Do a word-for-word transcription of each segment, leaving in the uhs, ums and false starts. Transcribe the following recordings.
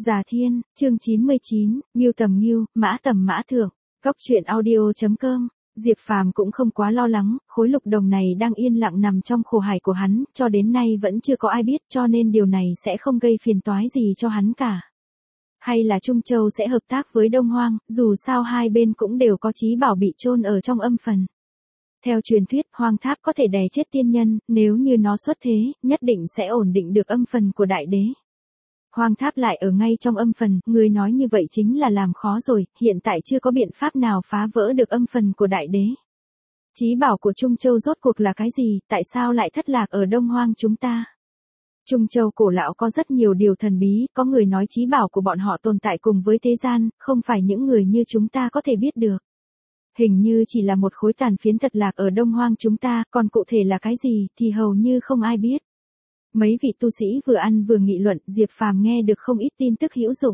Già Thiên, chương chín mươi chín, Ngưu tầm ngưu, mã tầm mã thượng. Cốc truyện audio chấm com. Diệp Phàm cũng không quá lo lắng, khối lục đồng này đang yên lặng nằm trong khổ hải của hắn, cho đến nay vẫn chưa có ai biết, cho nên điều này sẽ không gây phiền toái gì cho hắn cả. Hay là Trung Châu sẽ hợp tác với Đông Hoang, dù sao hai bên cũng đều có chí bảo bị chôn ở trong âm phần. Theo truyền thuyết, Hoang Tháp có thể đè chết tiên nhân, nếu như nó xuất thế, nhất định sẽ ổn định được âm phần của đại đế. Hoang Tháp lại ở ngay trong âm phần, người nói như vậy chính là làm khó rồi, hiện tại chưa có biện pháp nào phá vỡ được âm phần của đại đế. Chí bảo của Trung Châu rốt cuộc là cái gì, tại sao lại thất lạc ở Đông Hoang chúng ta? Trung Châu cổ lão có rất nhiều điều thần bí, có người nói chí bảo của bọn họ tồn tại cùng với thế gian, không phải những người như chúng ta có thể biết được. Hình như chỉ là một khối tàn phiến thật lạc ở Đông Hoang chúng ta, còn cụ thể là cái gì thì hầu như không ai biết. Mấy vị tu sĩ vừa ăn vừa nghị luận, Diệp Phàm nghe được không ít tin tức hữu dụng.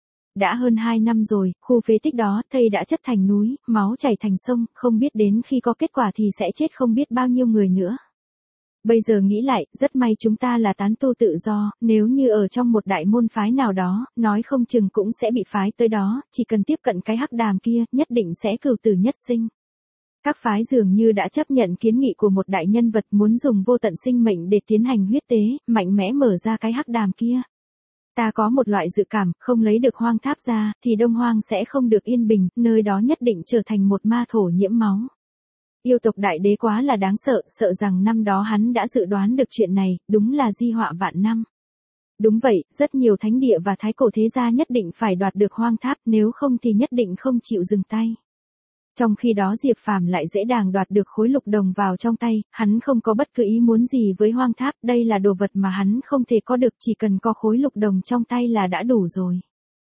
Đã hơn hai năm rồi, khu phế tích đó, thây đã chất thành núi, máu chảy thành sông, không biết đến khi có kết quả thì sẽ chết không biết bao nhiêu người nữa. Bây giờ nghĩ lại, rất may chúng ta là tán tu tự do, nếu như ở trong một đại môn phái nào đó, nói không chừng cũng sẽ bị phái tới đó, chỉ cần tiếp cận cái hắc đàm kia, nhất định sẽ cửu tử nhất sinh. Các phái dường như đã chấp nhận kiến nghị của một đại nhân vật muốn dùng vô tận sinh mệnh để tiến hành huyết tế, mạnh mẽ mở ra cái hắc đàm kia. Ta có một loại dự cảm, không lấy được Hoang Tháp ra, thì Đông Hoang sẽ không được yên bình, nơi đó nhất định trở thành một ma thổ nhiễm máu. Yêu tộc đại đế quá là đáng sợ, sợ rằng năm đó hắn đã dự đoán được chuyện này, đúng là di họa vạn năm. Đúng vậy, rất nhiều thánh địa và thái cổ thế gia nhất định phải đoạt được Hoang Tháp, nếu không thì nhất định không chịu dừng tay. Trong khi đó Diệp Phàm lại dễ dàng đoạt được khối lục đồng vào trong tay, hắn không có bất cứ ý muốn gì với Hoang Tháp, đây là đồ vật mà hắn không thể có được, chỉ cần có khối lục đồng trong tay là đã đủ rồi.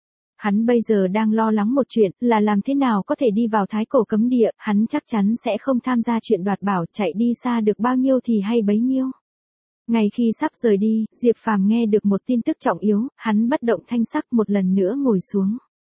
Hắn bây giờ đang lo lắng một chuyện, là làm thế nào có thể đi vào thái cổ cấm địa, hắn chắc chắn sẽ không tham gia chuyện đoạt bảo, chạy đi xa được bao nhiêu thì hay bấy nhiêu. Ngay khi sắp rời đi, Diệp Phàm nghe được một tin tức trọng yếu, hắn bất động thanh sắc một lần nữa ngồi xuống.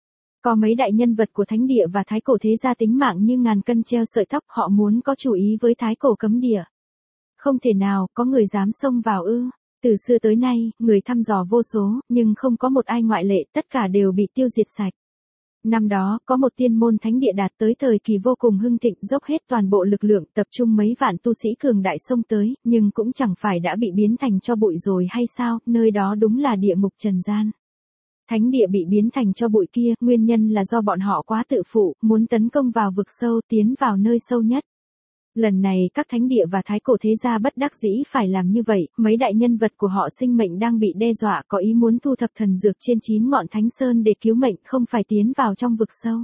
Có mấy đại nhân vật của thánh địa và thái cổ thế gia tính mạng như ngàn cân treo sợi tóc, họ muốn có chủ ý với thái cổ cấm địa. Không thể nào, có người dám xông vào ư? Từ xưa tới nay, người thăm dò vô số, nhưng không có một ai ngoại lệ, tất cả đều bị tiêu diệt sạch. Năm đó, có một tiên môn thánh địa đạt tới thời kỳ vô cùng hưng thịnh, dốc hết toàn bộ lực lượng, tập trung mấy vạn tu sĩ cường đại xông tới, nhưng cũng chẳng phải đã bị biến thành tro bụi rồi hay sao, nơi đó đúng là địa ngục trần gian. Thánh địa bị biến thành tro bụi kia, nguyên nhân là do bọn họ quá tự phụ, muốn tấn công vào vực sâu, tiến vào nơi sâu nhất. Lần này các thánh địa và thái cổ thế gia bất đắc dĩ phải làm như vậy, mấy đại nhân vật của họ sinh mệnh đang bị đe dọa, có ý muốn thu thập thần dược trên chín ngọn thánh sơn để cứu mệnh, không phải tiến vào trong vực sâu.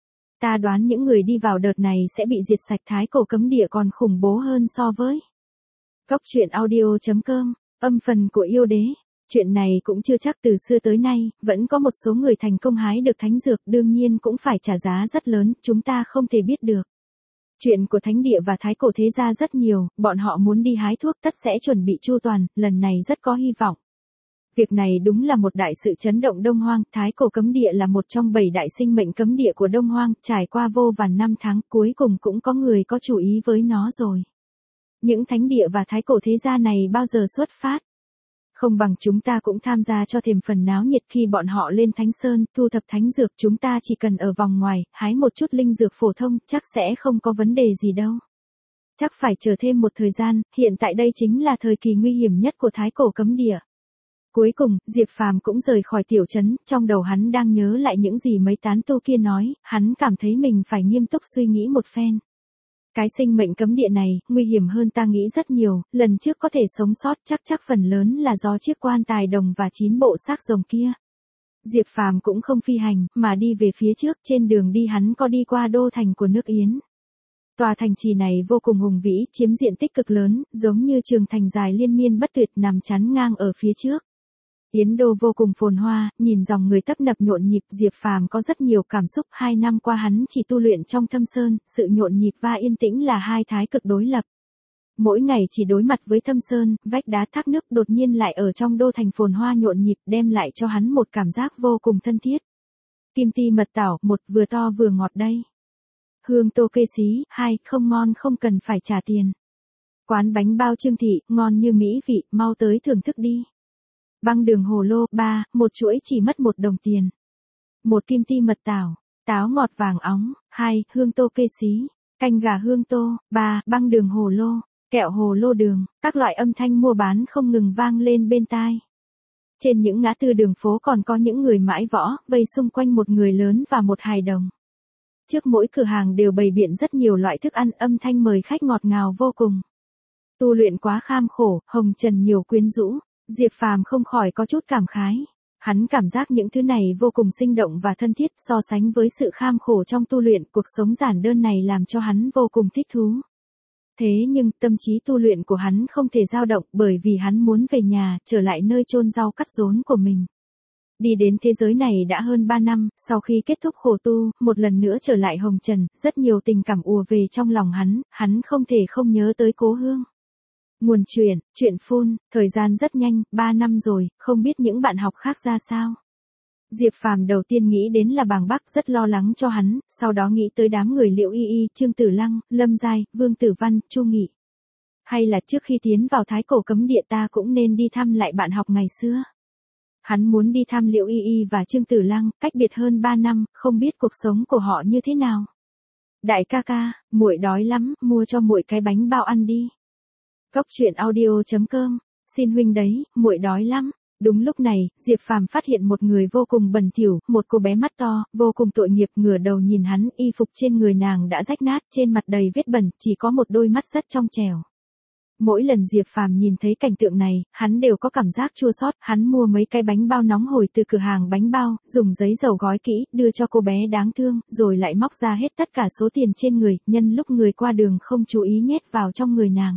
Ta đoán những người đi vào đợt này sẽ bị diệt sạch, thái cổ cấm địa còn khủng bố hơn so với. Cốc truyện audio chấm com, âm phần của yêu đế. Chuyện này cũng chưa chắc, từ xưa tới nay, vẫn có một số người thành công hái được thánh dược, đương nhiên cũng phải trả giá rất lớn, chúng ta không thể biết được. Chuyện của thánh địa và thái cổ thế gia rất nhiều, bọn họ muốn đi hái thuốc tất sẽ chuẩn bị chu toàn, lần này rất có hy vọng. Việc này đúng là một đại sự chấn động Đông Hoang, thái cổ cấm địa là một trong bảy đại sinh mệnh cấm địa của Đông Hoang, trải qua vô vàn năm tháng, cuối cùng cũng có người có chủ ý với nó rồi. Những thánh địa và thái cổ thế gia này bao giờ xuất phát? Không bằng chúng ta cũng tham gia cho thêm phần náo nhiệt, khi bọn họ lên Thánh Sơn, thu thập thánh dược, chúng ta chỉ cần ở vòng ngoài, hái một chút linh dược phổ thông, chắc sẽ không có vấn đề gì đâu. Chắc phải chờ thêm một thời gian, hiện tại đây chính là thời kỳ nguy hiểm nhất của thái cổ cấm địa. Cuối cùng, Diệp Phàm cũng rời khỏi tiểu trấn, trong đầu hắn đang nhớ lại những gì mấy tán tu kia nói, hắn cảm thấy mình phải nghiêm túc suy nghĩ một phen. Cái sinh mệnh cấm địa này, nguy hiểm hơn ta nghĩ rất nhiều, lần trước có thể sống sót chắc chắc phần lớn là do chiếc quan tài đồng và chín bộ xác rồng kia. Diệp Phàm cũng không phi hành, mà đi về phía trước, trên đường đi hắn có đi qua đô thành của nước Yến. Tòa thành trì này vô cùng hùng vĩ, chiếm diện tích cực lớn, giống như trường thành dài liên miên bất tuyệt nằm chắn ngang ở phía trước. Yến đô vô cùng phồn hoa, nhìn dòng người tấp nập nhộn nhịp, Diệp Phàm có rất nhiều cảm xúc, hai năm qua hắn chỉ tu luyện trong thâm sơn, sự nhộn nhịp và yên tĩnh là hai thái cực đối lập. Mỗi ngày chỉ đối mặt với thâm sơn, vách đá thác nước, đột nhiên lại ở trong đô thành phồn hoa nhộn nhịp, đem lại cho hắn một cảm giác vô cùng thân thiết. Kim ti mật tảo, một, vừa to vừa ngọt đây. Hương tô kê xí, hai, không ngon không cần phải trả tiền. Quán bánh bao Trương Thị, ngon như mỹ vị, mau tới thưởng thức đi. Băng đường hồ lô, ba, một chuỗi chỉ mất một đồng tiền. Một kim ti mật tảo, táo ngọt vàng óng, hai, hương tô kê xí, canh gà hương tô, ba, băng đường hồ lô, kẹo hồ lô đường, các loại âm thanh mua bán không ngừng vang lên bên tai. Trên những ngã tư đường phố còn có những người mãi võ, vây xung quanh một người lớn và một hài đồng. Trước mỗi cửa hàng đều bày biện rất nhiều loại thức ăn, âm thanh mời khách ngọt ngào vô cùng. Tu luyện quá kham khổ, hồng trần nhiều quyến rũ, Diệp Phàm không khỏi có chút cảm khái. Hắn cảm giác những thứ này vô cùng sinh động và thân thiết, so sánh với sự kham khổ trong tu luyện, cuộc sống giản đơn này làm cho hắn vô cùng thích thú. Thế nhưng tâm trí tu luyện của hắn không thể dao động, bởi vì hắn muốn về nhà, trở lại nơi chôn rau cắt rốn của mình. Đi đến thế giới này đã hơn ba năm, sau khi kết thúc khổ tu, một lần nữa trở lại hồng trần, rất nhiều tình cảm ùa về trong lòng hắn, hắn không thể không nhớ tới cố hương. Nguồn chuyện, chuyện phun, thời gian rất nhanh, ba năm rồi, không biết những bạn học khác ra sao. Diệp Phàm đầu tiên nghĩ đến là Bàng Bắc, rất lo lắng cho hắn, sau đó nghĩ tới đám người Liễu Y Y, Trương Tử Lăng, Lâm Giai, Vương Tử Văn, Chu Nghị. Hay là trước khi tiến vào Thái Cổ Cấm Địa ta cũng nên đi thăm lại bạn học ngày xưa. Hắn muốn đi thăm Liễu Y Y và Trương Tử Lăng, cách biệt hơn ba năm, không biết cuộc sống của họ như thế nào. Đại ca ca, muội đói lắm, mua cho muội cái bánh bao ăn đi. Cốc truyện audio chấm com, xin huynh đấy, muội đói lắm. Đúng lúc này, Diệp Phàm phát hiện một người vô cùng bẩn thỉu, một cô bé mắt to, vô cùng tội nghiệp, ngửa đầu nhìn hắn, y phục trên người nàng đã rách nát, trên mặt đầy vết bẩn, chỉ có một đôi mắt rất trong trẻo. Mỗi lần Diệp Phàm nhìn thấy cảnh tượng này, hắn đều có cảm giác chua xót, hắn mua mấy cái bánh bao nóng hổi từ cửa hàng bánh bao, dùng giấy dầu gói kỹ, đưa cho cô bé đáng thương, rồi lại móc ra hết tất cả số tiền trên người, nhân lúc người qua đường không chú ý nhét vào trong người nàng.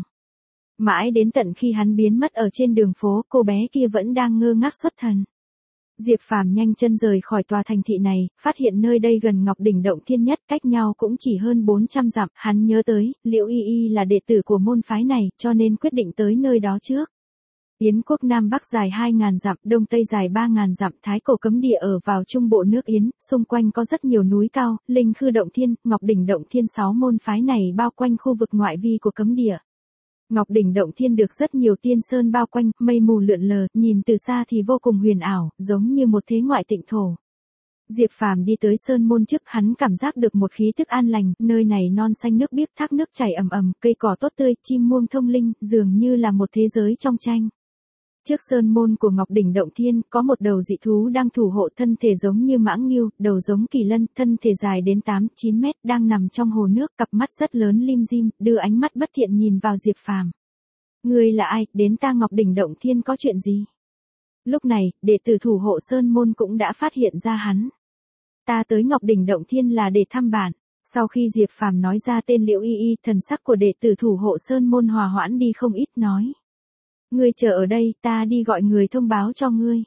Mãi đến tận khi hắn biến mất ở trên đường phố, cô bé kia vẫn đang ngơ ngác xuất thần. Diệp Phàm nhanh chân rời khỏi tòa thành thị này, phát hiện nơi đây gần Ngọc Đỉnh Động Thiên Nhất, cách nhau cũng chỉ hơn bốn trăm dặm, hắn nhớ tới, Liễu Y Y là đệ tử của môn phái này, cho nên quyết định tới nơi đó trước. Yến quốc Nam Bắc dài hai nghìn dặm, Đông Tây dài ba nghìn dặm, Thái Cổ Cấm Địa ở vào trung bộ nước Yến, xung quanh có rất nhiều núi cao, Linh Khư Động Thiên, Ngọc Đỉnh Động Thiên, sáu môn phái này bao quanh khu vực ngoại vi của cấm địa. Ngọc Đỉnh Động Thiên được rất nhiều tiên sơn bao quanh, mây mù lượn lờ, nhìn từ xa thì vô cùng huyền ảo, giống như một thế ngoại tịnh thổ. Diệp Phàm đi tới sơn môn trước, hắn cảm giác được một khí tức an lành, nơi này non xanh nước biếc, thác nước chảy ầm ầm, cây cỏ tốt tươi, chim muông thông linh, dường như là một thế giới trong tranh. Trước sơn môn của Ngọc Đỉnh Động Thiên, có một đầu dị thú đang thủ hộ, thân thể giống như mãng ngưu, đầu giống kỳ lân, thân thể dài đến tám chín mét, đang nằm trong hồ nước, cặp mắt rất lớn lim dim, đưa ánh mắt bất thiện nhìn vào Diệp Phàm. Ngươi là ai, đến ta Ngọc Đỉnh Động Thiên có chuyện gì? Lúc này, đệ tử thủ hộ sơn môn cũng đã phát hiện ra hắn. Ta tới Ngọc Đỉnh Động Thiên là để thăm bạn. Sau khi Diệp Phàm nói ra tên Liễu Y Y, thần sắc của đệ tử thủ hộ sơn môn hòa hoãn đi không ít, nói. Ngươi chờ ở đây, ta đi gọi người thông báo cho ngươi.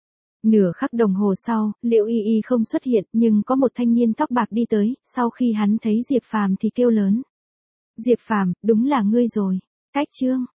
Nửa khắc đồng hồ sau, Liễu Y Y không xuất hiện, nhưng có một thanh niên tóc bạc đi tới, sau khi hắn thấy Diệp Phàm thì kêu lớn. Diệp Phàm, đúng là ngươi rồi. Cách chương,